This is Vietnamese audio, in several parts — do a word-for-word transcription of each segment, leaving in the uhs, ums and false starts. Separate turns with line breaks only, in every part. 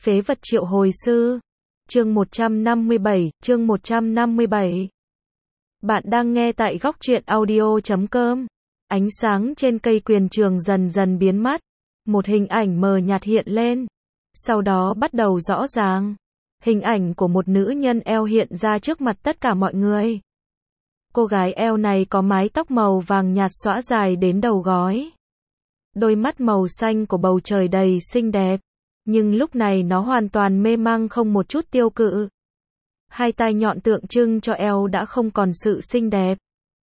Phế vật triệu hồi sư. Chương một trăm năm mươi bảy, chương một trăm năm mươi bảy. Bạn đang nghe tại góc truyện audio chấm com. Ánh sáng trên cây quyền trường dần dần biến mất. Một hình ảnh mờ nhạt hiện lên. Sau đó bắt đầu rõ ràng. Hình ảnh của một nữ nhân eo hiện ra trước mặt tất cả mọi người. Cô gái eo này có mái tóc màu vàng nhạt xõa dài đến đầu gối. Đôi mắt màu xanh của bầu trời đầy xinh đẹp. Nhưng lúc này nó hoàn toàn mê mang không một chút tiêu cự. Hai tai nhọn tượng trưng cho eo đã không còn sự xinh đẹp.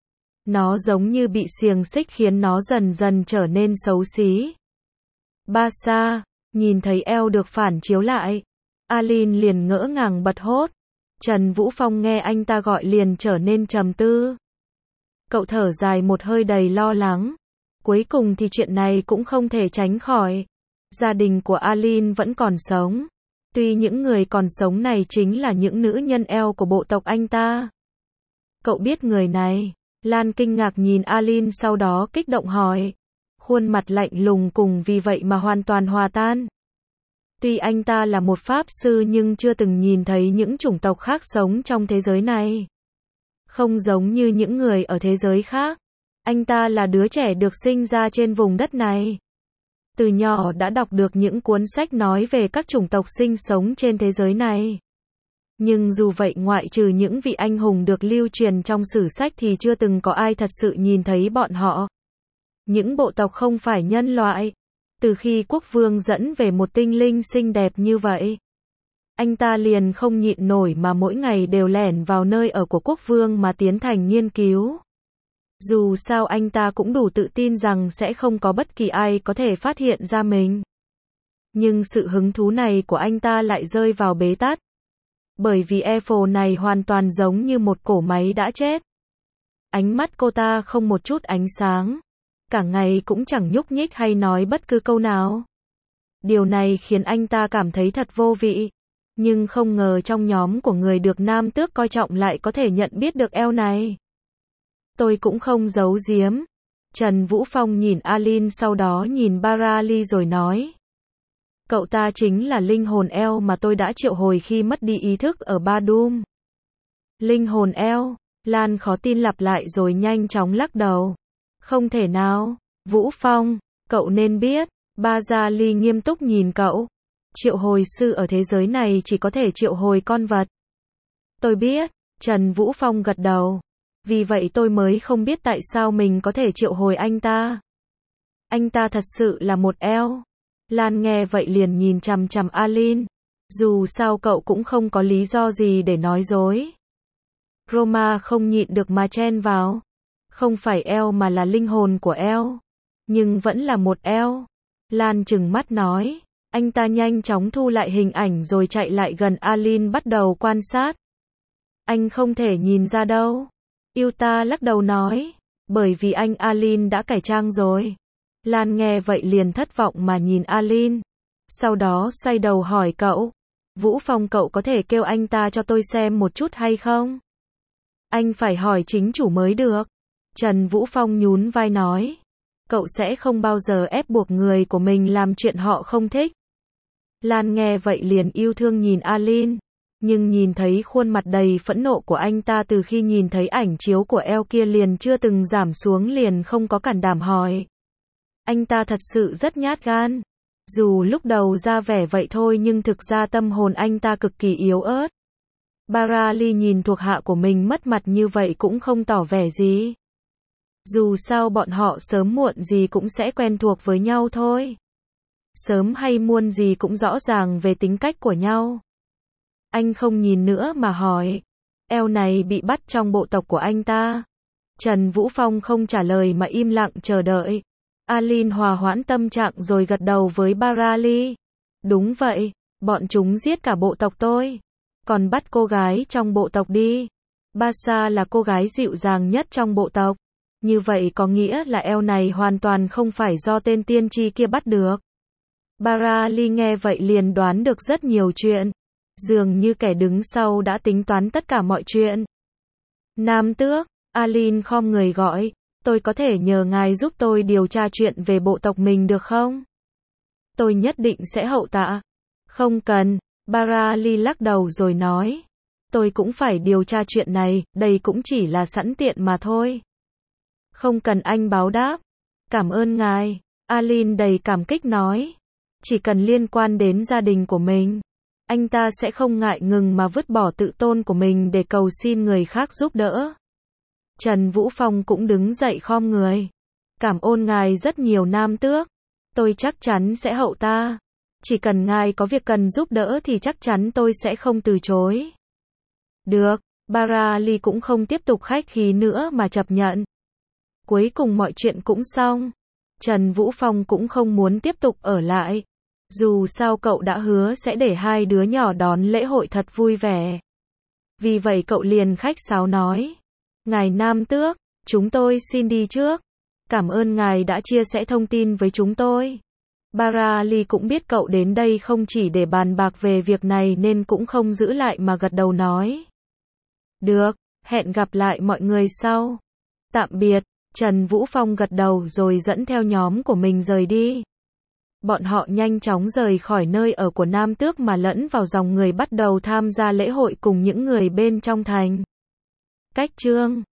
Nó giống như bị xiềng xích khiến nó dần dần trở nên xấu xí. Barca, nhìn thấy eo được phản chiếu lại. Aline liền ngỡ ngàng bật hốt. Trần Vũ Phong nghe anh ta gọi liền trở nên trầm tư. Cậu thở dài một hơi đầy lo lắng. Cuối cùng thì chuyện này cũng không thể tránh khỏi. Gia đình của Aline vẫn còn sống. Tuy những người còn sống này chính là những nữ nhân eo của bộ tộc anh ta. Cậu biết người này? Lan kinh ngạc nhìn Aline sau đó kích động hỏi. Khuôn mặt lạnh lùng cùng vì vậy mà hoàn toàn hòa tan. Tuy anh ta là một pháp sư nhưng chưa từng nhìn thấy những chủng tộc khác sống trong thế giới này. Không giống như những người ở thế giới khác. Anh ta là đứa trẻ được sinh ra trên vùng đất này. Từ nhỏ đã đọc được những cuốn sách nói về các chủng tộc sinh sống trên thế giới này. Nhưng dù vậy ngoại trừ những vị anh hùng được lưu truyền trong sử sách thì chưa từng có ai thật sự nhìn thấy bọn họ. Những bộ tộc không phải nhân loại. Từ khi quốc vương dẫn về một tinh linh xinh đẹp như vậy, anh ta liền không nhịn nổi mà mỗi ngày đều lẻn vào nơi ở của quốc vương mà tiến hành nghiên cứu. Dù sao anh ta cũng đủ tự tin rằng sẽ không có bất kỳ ai có thể phát hiện ra mình. Nhưng sự hứng thú này của anh ta lại rơi vào bế tắc. Bởi vì Eiffel này hoàn toàn giống như một cỗ máy đã chết. Ánh mắt cô ta không một chút ánh sáng. Cả ngày cũng chẳng nhúc nhích hay nói bất cứ câu nào. Điều này khiến anh ta cảm thấy thật vô vị. Nhưng không ngờ trong nhóm của người được nam tước coi trọng lại có thể nhận biết được eo này. Tôi cũng không giấu giếm. Trần Vũ Phong nhìn Aline sau đó nhìn Barali rồi nói. Cậu ta chính là linh hồn eo mà tôi đã triệu hồi khi mất đi ý thức ở Ba Đum. Linh hồn eo, Lan khó tin lặp lại rồi nhanh chóng lắc đầu. Không thể nào, Vũ Phong, cậu nên biết. Barali nghiêm túc nhìn cậu. Triệu hồi sư ở thế giới này chỉ có thể triệu hồi con vật. Tôi biết, Trần Vũ Phong gật đầu. Vì vậy tôi mới không biết tại sao mình có thể triệu hồi anh ta. Anh ta thật sự là một eo. Lan nghe vậy liền nhìn chằm chằm Aline. Dù sao cậu cũng không có lý do gì để nói dối. Roma không nhịn được mà chen vào. Không phải eo mà là linh hồn của eo. Nhưng vẫn là một eo. Lan trừng mắt nói. Anh ta nhanh chóng thu lại hình ảnh rồi chạy lại gần Aline bắt đầu quan sát. Anh không thể nhìn ra đâu. Yuta lắc đầu nói. Bởi vì anh Aline đã cải trang rồi. Lan nghe vậy liền thất vọng mà nhìn Aline. Sau đó xoay đầu hỏi cậu. Vũ Phong cậu có thể kêu anh ta cho tôi xem một chút hay không? Anh phải hỏi chính chủ mới được. Trần Vũ Phong nhún vai nói. Cậu sẽ không bao giờ ép buộc người của mình làm chuyện họ không thích. Lan nghe vậy liền yêu thương nhìn Aline. Nhưng nhìn thấy khuôn mặt đầy phẫn nộ của anh ta từ khi nhìn thấy ảnh chiếu của eo kia liền chưa từng giảm xuống liền không có cản đảm hỏi. Anh ta thật sự rất nhát gan. Dù lúc đầu ra vẻ vậy thôi nhưng thực ra tâm hồn anh ta cực kỳ yếu ớt. Barali nhìn thuộc hạ của mình mất mặt như vậy cũng không tỏ vẻ gì. Dù sao bọn họ sớm muộn gì cũng sẽ quen thuộc với nhau thôi. Sớm hay muộn gì cũng rõ ràng về tính cách của nhau. Anh không nhìn nữa mà hỏi. Eo này bị bắt trong bộ tộc của anh ta. Trần Vũ Phong không trả lời mà im lặng chờ đợi. Aline hòa hoãn tâm trạng rồi gật đầu với Barali. Đúng vậy, bọn chúng giết cả bộ tộc tôi. Còn bắt cô gái trong bộ tộc đi. Barca là cô gái dịu dàng nhất trong bộ tộc. Như vậy có nghĩa là eo này hoàn toàn không phải do tên tiên tri kia bắt được. Barali nghe vậy liền đoán được rất nhiều chuyện. Dường như kẻ đứng sau đã tính toán tất cả mọi chuyện. Nam tước, Aline khom người gọi. Tôi có thể nhờ ngài giúp tôi điều tra chuyện về bộ tộc mình được không? Tôi nhất định sẽ hậu tạ. Không cần, Barali lắc đầu rồi nói. Tôi cũng phải điều tra chuyện này, đây cũng chỉ là sẵn tiện mà thôi. Không cần anh báo đáp. Cảm ơn ngài, Alin đầy cảm kích nói. Chỉ cần liên quan đến gia đình của mình, anh ta sẽ không ngại ngừng mà vứt bỏ tự tôn của mình để cầu xin người khác giúp đỡ. Trần Vũ Phong cũng đứng dậy khom người. Cảm ơn ngài rất nhiều Nam Tước. Tôi chắc chắn sẽ hậu ta. Chỉ cần ngài có việc cần giúp đỡ thì chắc chắn tôi sẽ không từ chối. Được, Barali cũng không tiếp tục khách khí nữa mà chấp nhận. Cuối cùng mọi chuyện cũng xong. Trần Vũ Phong cũng không muốn tiếp tục ở lại. Dù sao cậu đã hứa sẽ để hai đứa nhỏ đón lễ hội thật vui vẻ. Vì vậy cậu liền khách sáo nói. Ngài Nam Tước, chúng tôi xin đi trước. Cảm ơn ngài đã chia sẻ thông tin với chúng tôi. Barali cũng biết cậu đến đây không chỉ để bàn bạc về việc này nên cũng không giữ lại mà gật đầu nói. Được, hẹn gặp lại mọi người sau. Tạm biệt, Trần Vũ Phong gật đầu rồi dẫn theo nhóm của mình rời đi. Bọn họ nhanh chóng rời khỏi nơi ở của Nam Tước mà lẫn vào dòng người bắt đầu tham gia lễ hội cùng những người bên trong thành. Cách chương